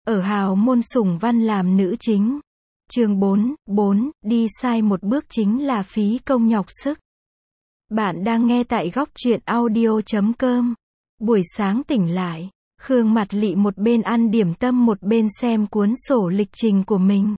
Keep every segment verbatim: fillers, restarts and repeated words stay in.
ở hào môn Sủng Văn làm nữ chính. Chương bốn, bốn, đi sai một bước chính là phí công nhọc sức. Bạn đang nghe tại góc truyện audio chấm com. Buổi sáng tỉnh lại, Khương Mạt Lị một bên ăn điểm tâm một bên xem cuốn sổ lịch trình của mình.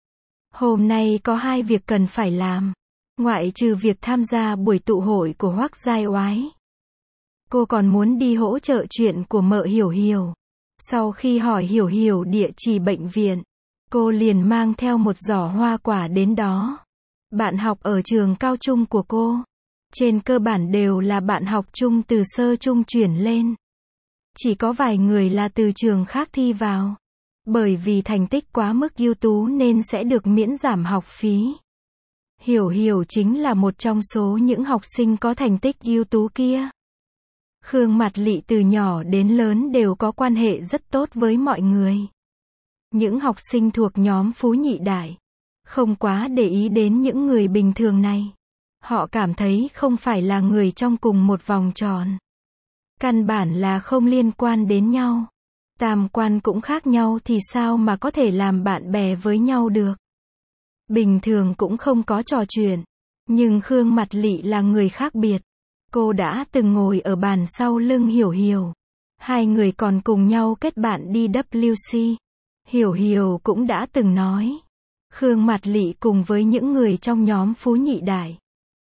Hôm nay có hai việc cần phải làm, ngoại trừ việc tham gia buổi tụ hội của Hoắc Giai Oái. Cô còn muốn đi hỗ trợ chuyện của mợ Hiểu Hiểu. Sau khi hỏi Hiểu Hiểu địa chỉ bệnh viện, cô liền mang theo một giỏ hoa quả đến đó. Bạn học ở trường cao trung của cô, trên cơ bản đều là bạn học chung từ sơ trung chuyển lên. Chỉ có vài người là từ trường khác thi vào. Bởi vì thành tích quá mức ưu tú nên sẽ được miễn giảm học phí. Hiểu Hiểu chính là một trong số những học sinh có thành tích ưu tú kia. Khương Mạt Lị từ nhỏ đến lớn đều có quan hệ rất tốt với mọi người. Những học sinh thuộc nhóm phú nhị đại không quá để ý đến những người bình thường này. Họ cảm thấy không phải là người trong cùng một vòng tròn. Căn bản là không liên quan đến nhau. Tam quan cũng khác nhau thì sao mà có thể làm bạn bè với nhau được. Bình thường cũng không có trò chuyện. Nhưng Khương Mạt Lị là người khác biệt. Cô đã từng ngồi ở bàn sau lưng Hiểu Hiểu. Hai người còn cùng nhau kết bạn đi W C. Hiểu Hiểu cũng đã từng nói. Khương Mạt Lị cùng với những người trong nhóm phú nhị đại.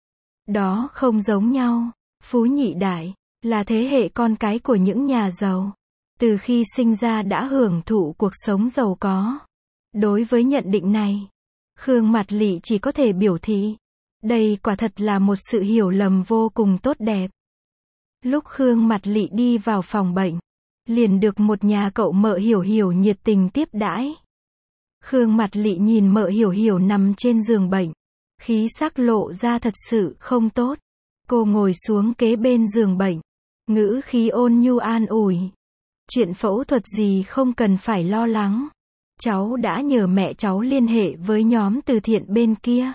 Đó không giống nhau. Phú nhị đại là thế hệ con cái của những nhà giàu. Từ khi sinh ra đã hưởng thụ cuộc sống giàu có. Đối với nhận định này, Khương Mạt Lị chỉ có thể biểu thị. Đây quả thật là một sự hiểu lầm vô cùng tốt đẹp. Lúc Khương Mạt Lị đi vào phòng bệnh, liền được một nhà cậu mợ Hiểu Hiểu nhiệt tình tiếp đãi. Khương Mạt Lị nhìn mợ Hiểu Hiểu nằm trên giường bệnh, khí sắc lộ ra thật sự không tốt. Cô ngồi xuống kế bên giường bệnh, ngữ khí ôn nhu an ủi. Chuyện phẫu thuật gì không cần phải lo lắng. Cháu đã nhờ mẹ cháu liên hệ với nhóm từ thiện bên kia.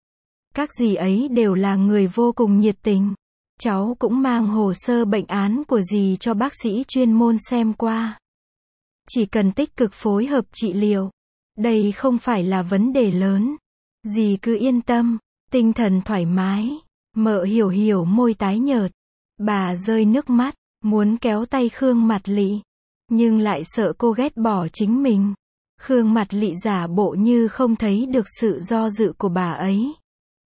Các dì ấy đều là người vô cùng nhiệt tình. Cháu cũng mang hồ sơ bệnh án của dì cho bác sĩ chuyên môn xem qua. Chỉ cần tích cực phối hợp trị liệu. Đây không phải là vấn đề lớn. Dì cứ yên tâm, tinh thần thoải mái. Mợ Hiểu Hiểu môi tái nhợt. Bà rơi nước mắt, muốn kéo tay Khương Mạt Lị. Nhưng lại sợ cô ghét bỏ chính mình. Khương Mạt Lị giả bộ như không thấy được sự do dự của bà ấy.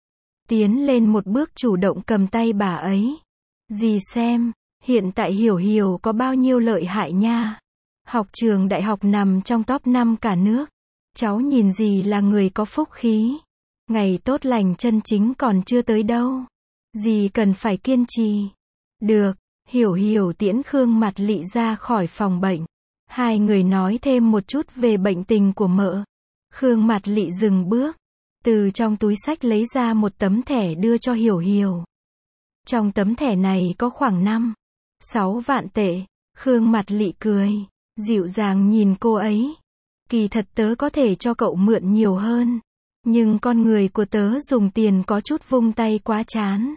Tiến lên một bước chủ động cầm tay bà ấy. Dì xem, hiện tại Hiểu Hiểu có bao nhiêu lợi hại nha. Học trường đại học nằm trong top năm cả nước. Cháu nhìn dì là người có phúc khí. Ngày tốt lành chân chính còn chưa tới đâu. Dì cần phải kiên trì. Được, Hiểu Hiểu tiễn Khương Mạt Lị ra khỏi phòng bệnh. Hai người nói thêm một chút về bệnh tình của mợ. Khương Mạt Lị dừng bước. Từ trong túi xách lấy ra một tấm thẻ đưa cho Hiểu Hiểu. Trong tấm thẻ này có khoảng năm, sáu vạn tệ. Khương Mạt Lị cười, dịu dàng nhìn cô ấy. Kỳ thật tớ có thể cho cậu mượn nhiều hơn. Nhưng con người của tớ dùng tiền có chút vung tay quá chán.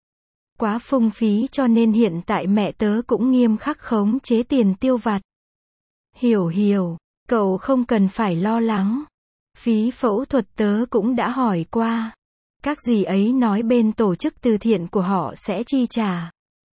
Quá phung phí cho nên hiện tại mẹ tớ cũng nghiêm khắc khống chế tiền tiêu vặt. Hiểu Hiểu, cậu không cần phải lo lắng. Phí phẫu thuật tớ cũng đã hỏi qua. Các dì ấy nói bên tổ chức từ thiện của họ sẽ chi trả.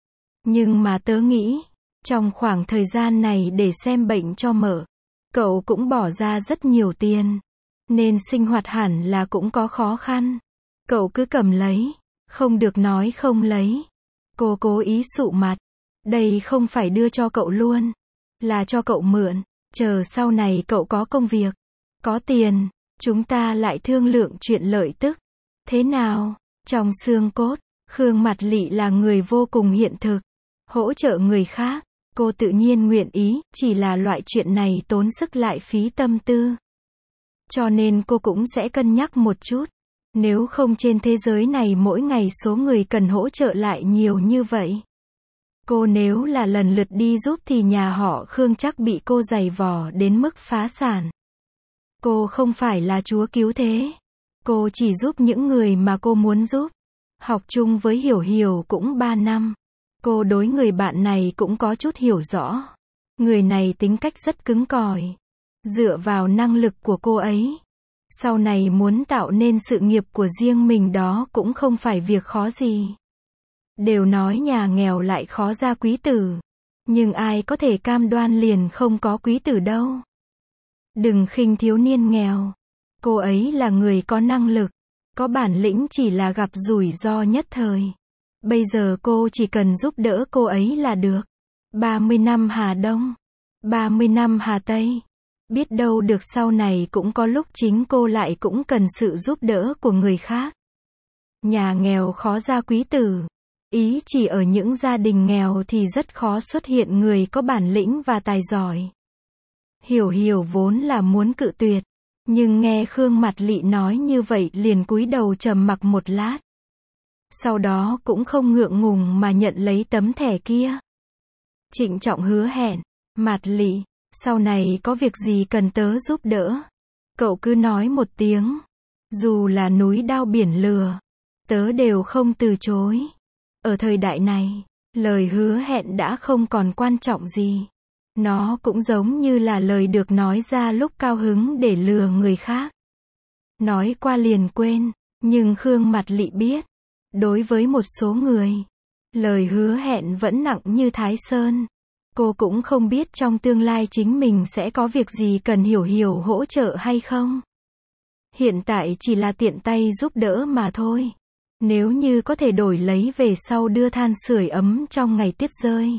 Nhưng mà tớ nghĩ, trong khoảng thời gian này để xem bệnh cho mợ, cậu cũng bỏ ra rất nhiều tiền. Nên sinh hoạt hẳn là cũng có khó khăn. Cậu cứ cầm lấy, không được nói không lấy. Cô cố ý sụ mặt. Đây không phải đưa cho cậu luôn, là cho cậu mượn. Chờ sau này cậu có công việc, có tiền, chúng ta lại thương lượng chuyện lợi tức. Thế nào? Trong xương cốt, Khương Mạt Lị là người vô cùng hiện thực. Hỗ trợ người khác, cô tự nhiên nguyện ý, chỉ là loại chuyện này tốn sức lại phí tâm tư. Cho nên cô cũng sẽ cân nhắc một chút. Nếu không trên thế giới này mỗi ngày số người cần hỗ trợ lại nhiều như vậy. Cô nếu là lần lượt đi giúp thì nhà họ Khương chắc bị cô giày vò đến mức phá sản. Cô không phải là chúa cứu thế. Cô chỉ giúp những người mà cô muốn giúp. Học chung với Hiểu Hiểu cũng ba năm. Cô đối người bạn này cũng có chút hiểu rõ. Người này tính cách rất cứng cỏi. Dựa vào năng lực của cô ấy, sau này muốn tạo nên sự nghiệp của riêng mình đó cũng không phải việc khó gì. Đều nói nhà nghèo lại khó ra quý tử, nhưng ai có thể cam đoan liền không có quý tử đâu. Đừng khinh thiếu niên nghèo. Cô ấy là người có năng lực, có bản lĩnh, chỉ là gặp rủi ro nhất thời. Bây giờ cô chỉ cần giúp đỡ cô ấy là được. ba mươi năm Hà Đông, ba mươi năm Hà Tây. Biết đâu được sau này cũng có lúc chính cô lại cũng cần sự giúp đỡ của người khác. Nhà nghèo khó ra quý tử. Ý chỉ ở những gia đình nghèo thì rất khó xuất hiện người có bản lĩnh và tài giỏi. Hiểu Hiểu vốn là muốn cự tuyệt, nhưng nghe Khương Mạt Lị nói như vậy liền cúi đầu trầm mặc một lát. Sau đó cũng không ngượng ngùng mà nhận lấy tấm thẻ kia. Trịnh trọng hứa hẹn, Mạt Lị, sau này có việc gì cần tớ giúp đỡ, cậu cứ nói một tiếng. Dù là núi đao biển lửa, tớ đều không từ chối. Ở thời đại này, lời hứa hẹn đã không còn quan trọng gì. Nó cũng giống như là lời được nói ra lúc cao hứng để lừa người khác. Nói qua liền quên, nhưng Khương Mạt Lị biết, đối với một số người, lời hứa hẹn vẫn nặng như Thái Sơn. Cô cũng không biết trong tương lai chính mình sẽ có việc gì cần Hiểu Hiểu hỗ trợ hay không. Hiện tại chỉ là tiện tay giúp đỡ mà thôi. Nếu như có thể đổi lấy về sau đưa than sưởi ấm trong ngày tuyết rơi.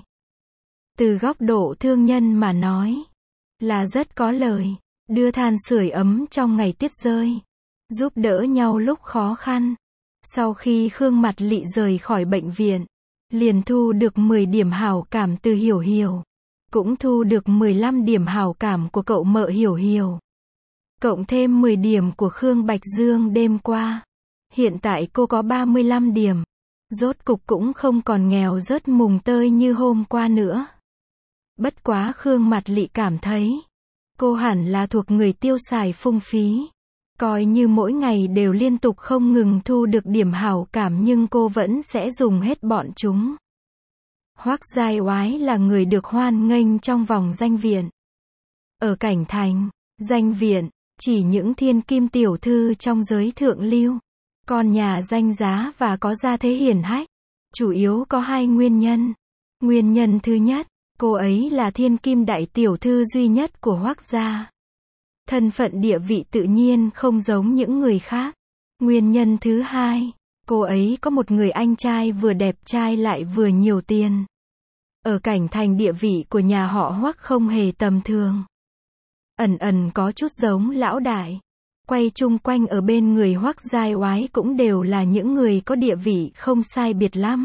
Từ góc độ thương nhân mà nói, là rất có lời. Đưa than sưởi ấm trong ngày tuyết rơi, giúp đỡ nhau lúc khó khăn. Sau khi Khương Mạt Lị rời khỏi bệnh viện, liền thu được mười điểm hảo cảm từ Hiểu Hiểu. Cũng thu được mười lăm điểm hảo cảm của cậu mợ Hiểu Hiểu. Cộng thêm mười điểm của Khương Bạch Dương đêm qua. Hiện tại cô có ba mươi lăm điểm. Rốt cục cũng không còn nghèo rớt mùng tơi như hôm qua nữa. Bất quá Khương Mạt Lị cảm thấy, cô hẳn là thuộc người tiêu xài phung phí. Coi như mỗi ngày đều liên tục không ngừng thu được điểm hảo cảm nhưng cô vẫn sẽ dùng hết bọn chúng. Hoắc Giai Oái là người được hoan nghênh trong vòng danh viện. Ở Cảnh Thành, danh viện, chỉ những thiên kim tiểu thư trong giới thượng lưu. Con nhà danh giá và có gia thế hiển hách. Chủ yếu có hai nguyên nhân. Nguyên nhân thứ nhất, cô ấy là thiên kim đại tiểu thư duy nhất của Hoắc gia. Thân phận địa vị tự nhiên không giống những người khác. Nguyên nhân thứ hai, cô ấy có một người anh trai vừa đẹp trai lại vừa nhiều tiền. Ở Cảnh Thành địa vị của nhà họ Hoắc không hề tầm thường. Ẩn ẩn có chút giống lão đại. Quay chung quanh ở bên người Hoắc Giai Oái cũng đều là những người có địa vị không sai biệt lắm.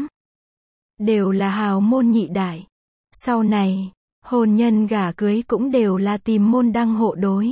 Đều là hào môn nhị đại. Sau này, hôn nhân gả cưới cũng đều là tìm môn đăng hộ đối.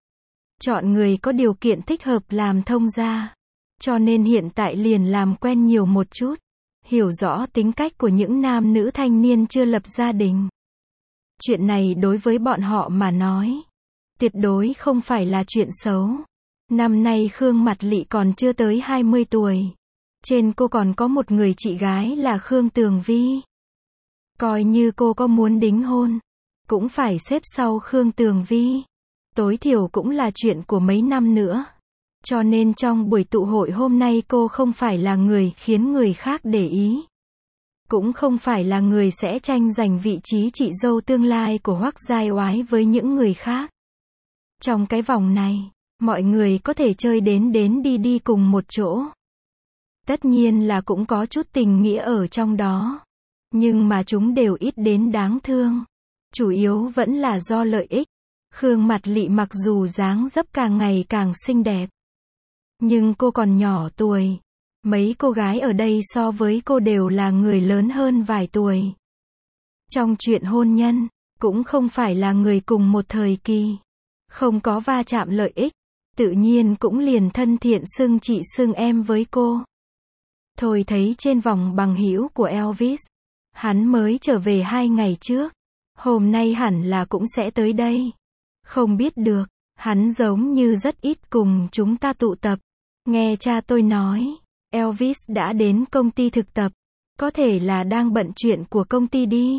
Chọn người có điều kiện thích hợp làm thông gia. Cho nên hiện tại liền làm quen nhiều một chút. Hiểu rõ tính cách của những nam nữ thanh niên chưa lập gia đình. Chuyện này đối với bọn họ mà nói, tuyệt đối không phải là chuyện xấu. Năm nay Khương Mạt Lị còn chưa tới hai mươi tuổi. Trên cô còn có một người chị gái là Khương Tường Vi. Coi như cô có muốn đính hôn, cũng phải xếp sau Khương Tường Vi. Tối thiểu cũng là chuyện của mấy năm nữa. Cho nên trong buổi tụ hội hôm nay cô không phải là người khiến người khác để ý. Cũng không phải là người sẽ tranh giành vị trí chị dâu tương lai của Hoắc Giai Oái với những người khác. Trong cái vòng này, mọi người có thể chơi đến đến đi đi cùng một chỗ. Tất nhiên là cũng có chút tình nghĩa ở trong đó. Nhưng mà chúng đều ít đến đáng thương. Chủ yếu vẫn là do lợi ích. Khương Mạt Lị mặc dù dáng dấp càng ngày càng xinh đẹp, nhưng cô còn nhỏ tuổi. Mấy cô gái ở đây so với cô đều là người lớn hơn vài tuổi. Trong chuyện hôn nhân, cũng không phải là người cùng một thời kỳ. Không có va chạm lợi ích, tự nhiên cũng liền thân thiện xưng chị xưng em với cô. Thôi thấy trên vòng bằng hữu của Elvis, hắn mới trở về hai ngày trước. Hôm nay hẳn là cũng sẽ tới đây. Không biết được, hắn giống như rất ít cùng chúng ta tụ tập. Nghe cha tôi nói, Elvis đã đến công ty thực tập. Có thể là đang bận chuyện của công ty đi.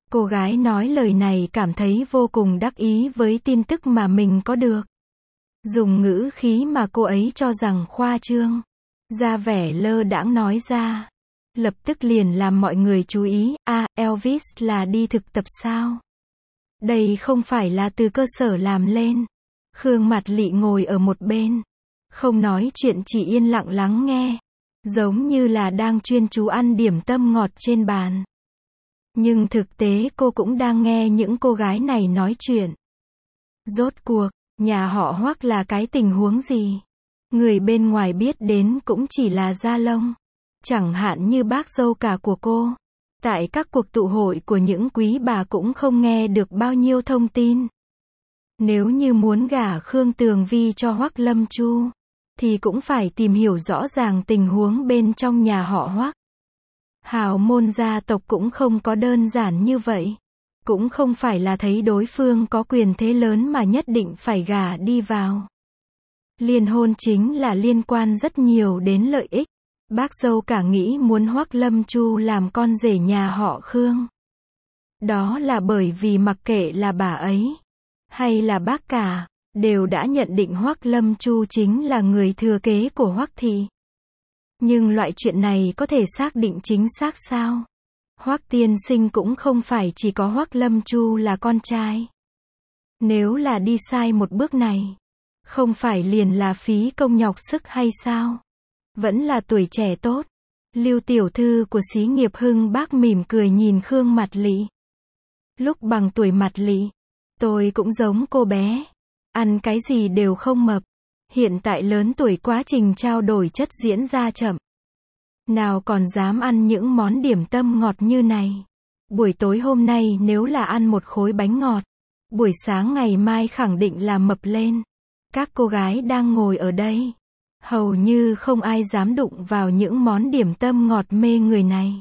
Cô gái nói lời này cảm thấy vô cùng đắc ý với tin tức mà mình có được. Dùng ngữ khí mà cô ấy cho rằng khoa trương, ra vẻ lơ đãng nói ra. Lập tức liền làm mọi người chú ý, à, Elvis là đi thực tập sao? Đây không phải là từ cơ sở làm lên. Khương Mạt Lị ngồi ở một bên, không nói chuyện, chỉ yên lặng lắng nghe, giống như là đang chuyên chú ăn điểm tâm ngọt trên bàn. Nhưng thực tế cô cũng đang nghe những cô gái này nói chuyện. Rốt cuộc, nhà họ Hoắc là cái tình huống gì? Người bên ngoài biết đến cũng chỉ là da lông. Chẳng hạn như bác dâu cả của cô. Tại các cuộc tụ hội của những quý bà cũng không nghe được bao nhiêu thông tin. Nếu như muốn gả Khương Tường Vi cho Hoắc Lâm Chu, thì cũng phải tìm hiểu rõ ràng tình huống bên trong nhà họ Hoắc. Hào môn gia tộc cũng không có đơn giản như vậy. Cũng không phải là thấy đối phương có quyền thế lớn mà nhất định phải gả đi vào. Liên hôn chính là liên quan rất nhiều đến lợi ích. Bác dâu cả nghĩ muốn Hoắc Lâm Chu làm con rể nhà họ Khương. Đó là bởi vì mặc kệ là bà ấy, hay là bác cả, đều đã nhận định Hoắc Lâm Chu chính là người thừa kế của Hoắc thị. Nhưng loại chuyện này có thể xác định chính xác sao? Hoắc tiên sinh cũng không phải chỉ có Hoắc Lâm Chu là con trai. Nếu là đi sai một bước này, không phải liền là phí công nhọc sức hay sao? Vẫn là tuổi trẻ tốt. Lưu tiểu thư của xí nghiệp Hưng Bác mỉm cười nhìn Khương Mạt Lị. Lúc bằng tuổi Mạt Lị, tôi cũng giống cô bé. Ăn cái gì đều không mập. Hiện tại lớn tuổi, quá trình trao đổi chất diễn ra chậm. Nào còn dám ăn những món điểm tâm ngọt như này. Buổi tối hôm nay nếu là ăn một khối bánh ngọt, buổi sáng ngày mai khẳng định là mập lên. Các cô gái đang ngồi ở đây, hầu như không ai dám đụng vào những món điểm tâm ngọt mê người này.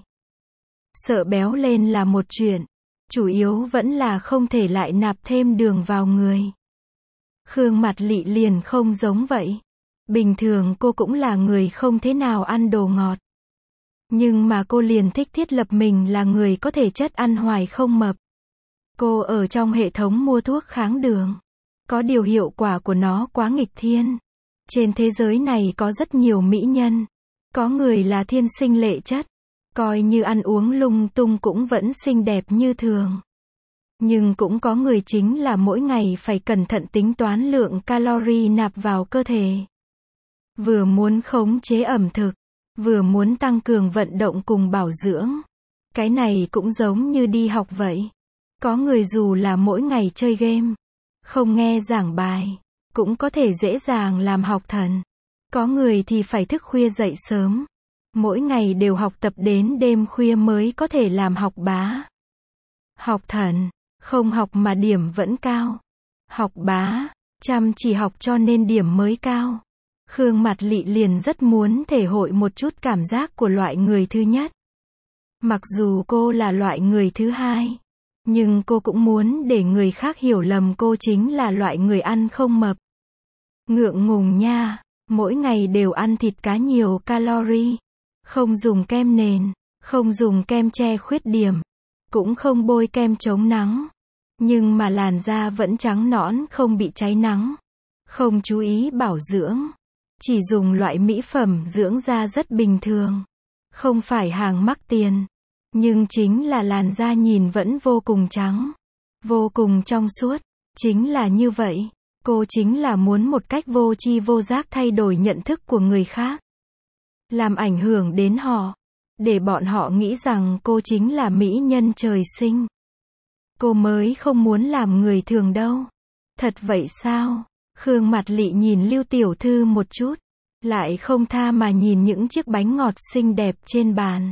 Sợ béo lên là một chuyện, chủ yếu vẫn là không thể lại nạp thêm đường vào người. Khương Mạt Lị liền không giống vậy. Bình thường cô cũng là người không thế nào ăn đồ ngọt. Nhưng mà cô liền thích thiết lập mình là người có thể chất ăn hoài không mập. Cô ở trong hệ thống mua thuốc kháng đường. Có điều hiệu quả của nó quá nghịch thiên. Trên thế giới này có rất nhiều mỹ nhân. Có người là thiên sinh lệ chất. Coi như ăn uống lung tung cũng vẫn xinh đẹp như thường. Nhưng cũng có người chính là mỗi ngày phải cẩn thận tính toán lượng calorie nạp vào cơ thể. Vừa muốn khống chế ẩm thực, vừa muốn tăng cường vận động cùng bảo dưỡng. Cái này cũng giống như đi học vậy. Có người dù là mỗi ngày chơi game, không nghe giảng bài, cũng có thể dễ dàng làm học thần. Có người thì phải thức khuya dậy sớm, mỗi ngày đều học tập đến đêm khuya mới có thể làm học bá. Học thần, không học mà điểm vẫn cao. Học bá, chăm chỉ học cho nên điểm mới cao. Khương Mạt Lị liền rất muốn thể hội một chút cảm giác của loại người thứ nhất. Mặc dù cô là loại người thứ hai, nhưng cô cũng muốn để người khác hiểu lầm cô chính là loại người ăn không mập. Ngượng ngùng nha, mỗi ngày đều ăn thịt cá nhiều calorie, không dùng kem nền, không dùng kem che khuyết điểm, cũng không bôi kem chống nắng. Nhưng mà làn da vẫn trắng nõn, không bị cháy nắng, không chú ý bảo dưỡng. Chỉ dùng loại mỹ phẩm dưỡng da rất bình thường. Không phải hàng mắc tiền. Nhưng chính là làn da nhìn vẫn vô cùng trắng. Vô cùng trong suốt. Chính là như vậy. Cô chính là muốn một cách vô tri vô giác thay đổi nhận thức của người khác. Làm ảnh hưởng đến họ. Để bọn họ nghĩ rằng cô chính là mỹ nhân trời sinh. Cô mới không muốn làm người thường đâu. Thật vậy sao? Khương Mạt Lị nhìn Lưu tiểu thư một chút, lại không tha mà nhìn những chiếc bánh ngọt xinh đẹp trên bàn.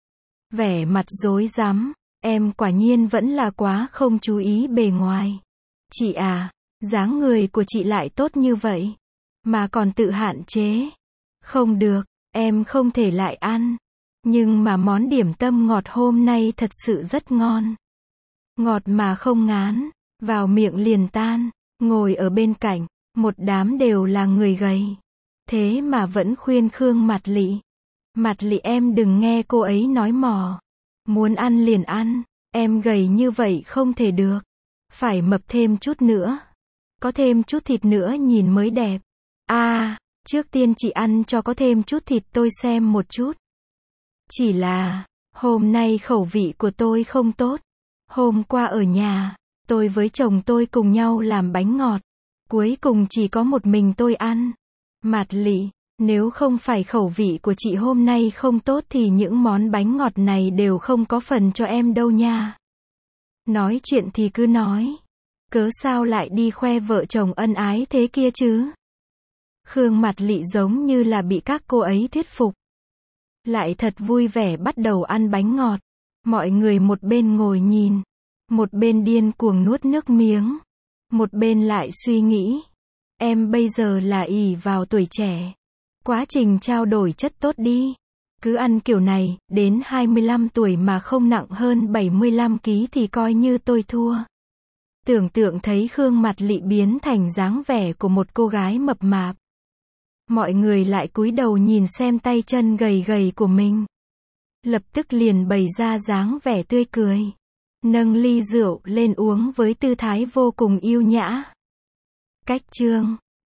Vẻ mặt rối rắm, em quả nhiên vẫn là quá không chú ý bề ngoài. Chị à, dáng người của chị lại tốt như vậy, mà còn tự hạn chế. Không được, em không thể lại ăn. Nhưng mà món điểm tâm ngọt hôm nay thật sự rất ngon. Ngọt mà không ngán, vào miệng liền tan. Ngồi ở bên cạnh, một đám đều là người gầy. Thế mà vẫn khuyên Khương Mạt Lị. Mạt Lị em đừng nghe cô ấy nói mò. Muốn ăn liền ăn, Em gầy như vậy không thể được. Phải mập thêm chút nữa. Có thêm chút thịt nữa nhìn mới đẹp. À, trước tiên chị ăn cho có thêm chút thịt tôi xem một chút. Chỉ là, hôm nay khẩu vị của tôi không tốt. Hôm qua ở nhà, tôi với chồng tôi cùng nhau làm bánh ngọt. Cuối cùng chỉ có một mình tôi ăn. Mạt Lị, nếu không phải khẩu vị của chị hôm nay không tốt thì những món bánh ngọt này đều không có phần cho em đâu nha. Nói chuyện thì cứ nói. Cớ sao lại đi khoe vợ chồng ân ái thế kia chứ? Khương Mạt Lị giống như là bị các cô ấy thuyết phục. Lại thật vui vẻ bắt đầu ăn bánh ngọt. Mọi người một bên ngồi nhìn. Một bên điên cuồng nuốt nước miếng. Một bên lại suy nghĩ. Em bây giờ là ỷ vào tuổi trẻ. Quá trình trao đổi chất tốt đi. Cứ ăn kiểu này, đến hai mươi lăm tuổi mà không nặng hơn bảy mươi lăm ki lô gam thì coi như tôi thua. Tưởng tượng thấy Khương Mạt Lị biến thành dáng vẻ của một cô gái mập mạp. Mọi người lại cúi đầu nhìn xem tay chân gầy gầy của mình. Lập tức liền bày ra dáng vẻ tươi cười. Nâng ly rượu lên uống với tư thái vô cùng yêu nhã. Cách chương